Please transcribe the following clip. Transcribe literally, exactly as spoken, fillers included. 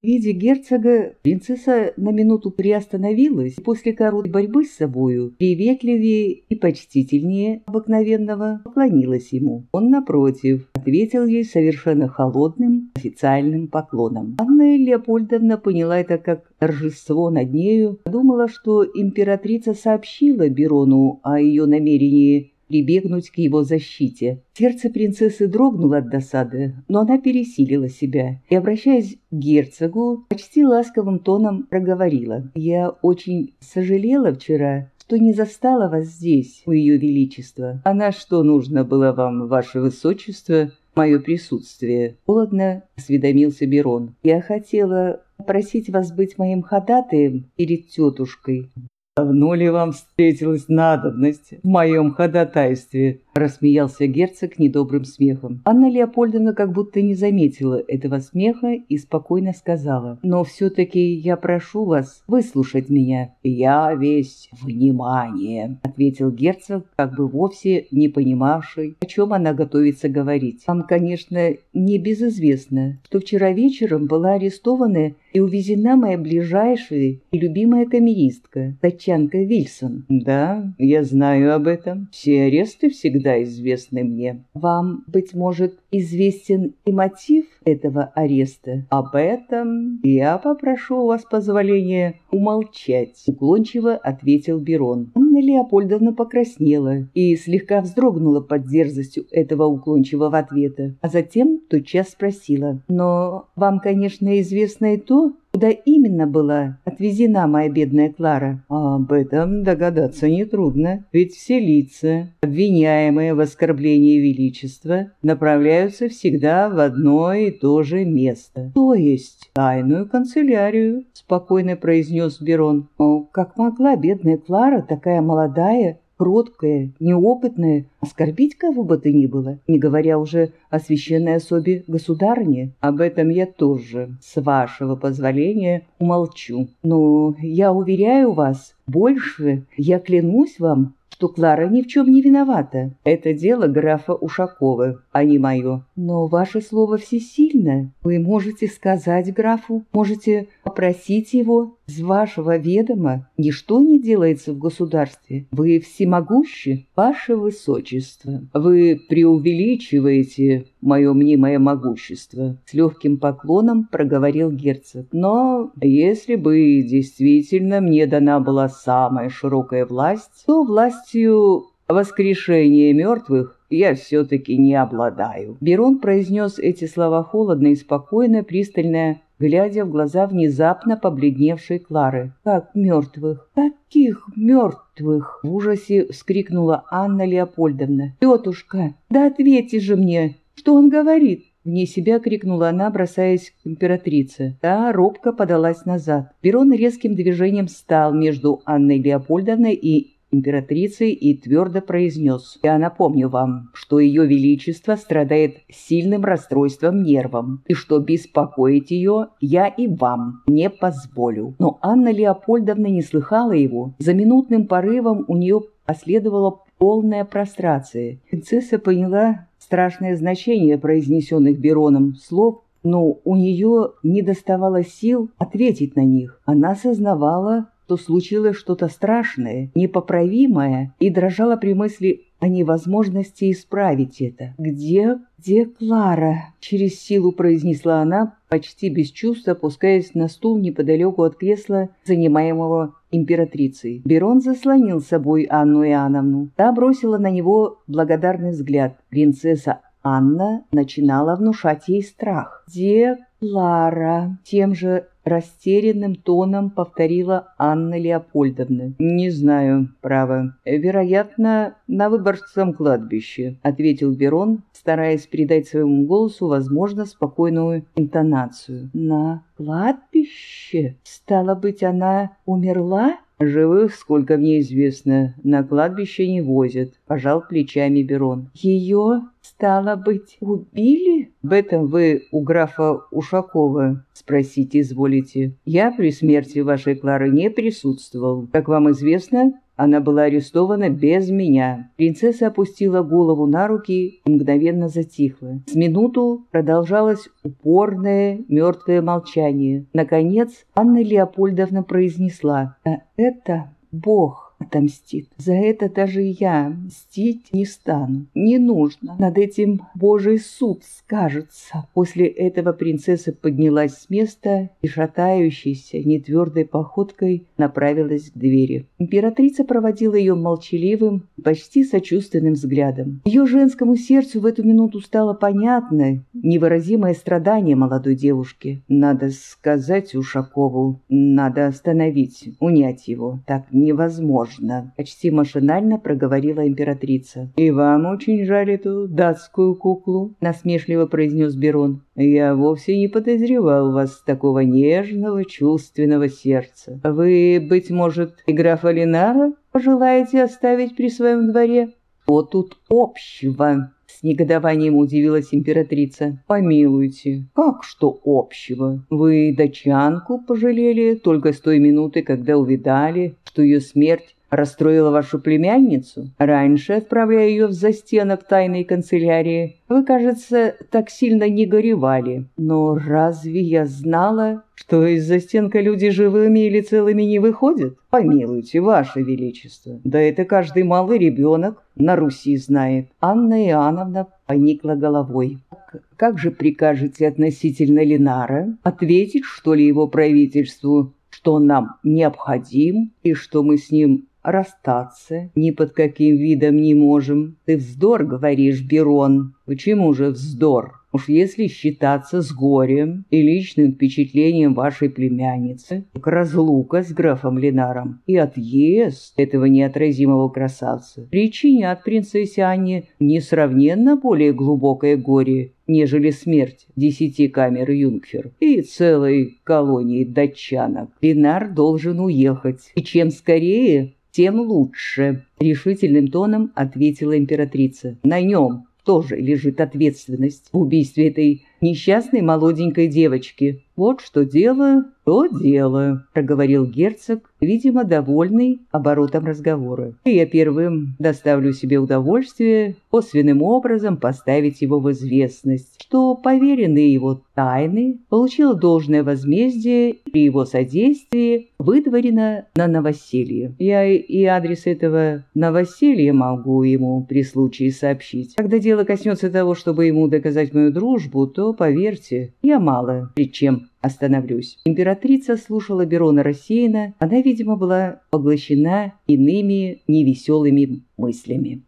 При виде герцога принцесса на минуту приостановилась и после короткой борьбы с собою приветливее и почтительнее обыкновенного поклонилась ему. Он, напротив, ответил ей совершенно холодным официальным поклоном. Анна Леопольдовна поняла это как торжество над нею, подумала, что императрица сообщила Бирону о ее намерении прибегнуть к его защите. Сердце принцессы дрогнуло от досады, но она пересилила себя и, обращаясь к герцогу, почти ласковым тоном проговорила: «Я очень сожалела вчера, что не застала вас здесь, у ее величества». «А на что нужно было вам, ваше высочество, мое присутствие?» — холодно осведомился Бирон. «Я хотела просить вас быть моим ходатаем перед тетушкой». «Давно ли вам встретилась надобность в моем ходатайстве?» — рассмеялся герцог недобрым смехом. Анна Леопольдовна как будто не заметила этого смеха и спокойно сказала: «Но все-таки я прошу вас выслушать меня». «Я весь внимание», — ответил герцог, как бы вовсе не понимавший, о чем она готовится говорить. «Вам, конечно, не безизвестно, что вчера вечером была арестована и увезена моя ближайшая и любимая камеристка, датчанка Вильсон». «Да, я знаю об этом. Все аресты всегда известны мне». «Вам, быть может, известен и мотив этого ареста?» «Об этом я попрошу у вас позволения умолчать», — уклончиво ответил Бирон. Анна Леопольдовна покраснела и слегка вздрогнула под дерзостью этого уклончивого ответа, а затем тотчас спросила: «Но вам, конечно, известно и то, куда именно была отвезена моя бедная Клара?» «Об этом догадаться нетрудно, ведь все лица, обвиняемые в оскорблении величества, направляются всегда в одно и то же место, то есть тайную канцелярию», — спокойно произнес Бирон. «О, как могла бедная Клара, такая молодая, кроткая, неопытная, оскорбить кого бы то ни было, не говоря уже о священной особе государыни?» «Об этом я тоже, с вашего позволения, умолчу. Но я уверяю вас, больше я клянусь вам, что Клара ни в чем не виновата. Это дело графа Ушакова, а не мое». «Но ваше слово всесильно. Вы можете сказать графу, можете попросить его. С вашего ведома ничто не делается в государстве. Вы всемогущи, ваше высочество». «Вы преувеличиваете мое мнимое могущество», — с легким поклоном проговорил герцог. «Но если бы действительно мне дана была самая широкая власть, то властью воскрешения мертвых я все-таки не обладаю». Бирон произнес эти слова холодно и спокойно, пристально глядя в глаза внезапно побледневшей Клары. «Как мертвых? Каких мертвых?» — в ужасе вскрикнула Анна Леопольдовна. «Тетушка, да ответьте же мне, что он говорит?» Вне себя крикнула она, бросаясь к императрице. Та робко подалась назад. Бирон резким движением встал между Анной Леопольдовной и императрицей и твердо произнес: «Я напомню вам, что ее величество страдает сильным расстройством нервов, и что беспокоить ее я и вам не позволю». Но Анна Леопольдовна не слыхала его. За минутным порывом у нее последовала полная прострация. Принцесса поняла страшное значение произнесенных Бироном слов, но у нее не доставало сил ответить на них. Она сознавала, что случилось что-то страшное, непоправимое, и дрожала при мысли о невозможности исправить это. «Где, где Клара?» — через силу произнесла она, почти без чувств опускаясь на стул неподалеку от кресла, занимаемого императрицей. Бирон заслонил собой Анну Иоанновну. Та бросила на него благодарный взгляд. Принцесса Анна начинала внушать ей страх. «Где Клара?» — тем же растерянным тоном повторила Анна Леопольдовна. «Не знаю, право. Вероятно, на Выборгском кладбище», — ответил Бирон, стараясь придать своему голосу, возможно, спокойную интонацию. «На кладбище? Стало быть, она умерла?» «Живых, сколько мне известно, на кладбище не возят», — пожал плечами Бирон. «Ее, стало быть, убили?» «Об этом вы у графа Ушакова спросить изволите. Я при смерти вашей Клары не присутствовал. Как вам известно, Она была арестована без меня». Принцесса опустила голову на руки и мгновенно затихла. С минуту продолжалось упорное мертвое молчание. Наконец Анна Леопольдовна произнесла: «А это Бог отомстит. За это даже я мстить не стану. Не нужно. Над этим Божий суд скажется». После этого принцесса поднялась с места и, шатающейся, нетвердой походкой, направилась к двери. Императрица проводила ее молчаливым, почти сочувственным взглядом. Ее женскому сердцу в эту минуту стало понятно невыразимое страдание молодой девушки. «Надо сказать Ушакову, надо остановить, унять его. Так невозможно», — почти машинально проговорила императрица. «И вам очень жаль эту датскую куклу», — насмешливо произнес Берон. «Я вовсе не подозревал вас такого нежного, чувственного сердца. Вы, быть может, и графа Ленара пожелаете оставить при своем дворе?» «Что тут общего?» — с негодованием удивилась императрица. «Помилуйте, как что общего? Вы датчанку пожалели только с той минуты, когда увидали, что ее смерть расстроила вашу племянницу? Раньше, отправляя ее в застенок тайной канцелярии, вы, кажется, так сильно не горевали. Но разве я знала, что из застенка люди живыми или целыми не выходят? Помилуйте, ваше величество, да это каждый малый ребенок на Руси знает». Анна Иоанновна поникла головой. «Как же прикажете относительно Ленара? Ответить, что ли, его правительству, что он нам необходим и что мы с ним расстаться ни под каким видом не можем?» «Ты вздор говоришь, Берон». «Почему же вздор? Уж если считаться с горем и личным впечатлением вашей племянницы, так разлука с графом Ленаром и отъезд этого неотразимого красавца причинят принцессе Анне несравненно более глубокое горе, нежели смерть десяти камер Юнгфер и целой колонии датчанок. Ленар должен уехать, и чем скорее, тем лучше», — решительным тоном ответила императрица. «На нем тоже лежит ответственность в убийстве этой несчастной молоденькой девочки. Вот что дело, то дело», — проговорил герцог, видимо, довольный оборотом разговора. «И я первым доставлю себе удовольствие косвенным образом поставить его в известность, что поверенные его тайны получил должное возмездие при его содействии выдворено на новоселье. Я и адрес этого новоселья могу ему при случае сообщить. Когда дело коснется того, чтобы ему доказать мою дружбу, то, поверьте, я мало пред чем остановлюсь». Императрица слушала Берона рассеянно. Она, видимо, была поглощена иными невеселыми мыслями.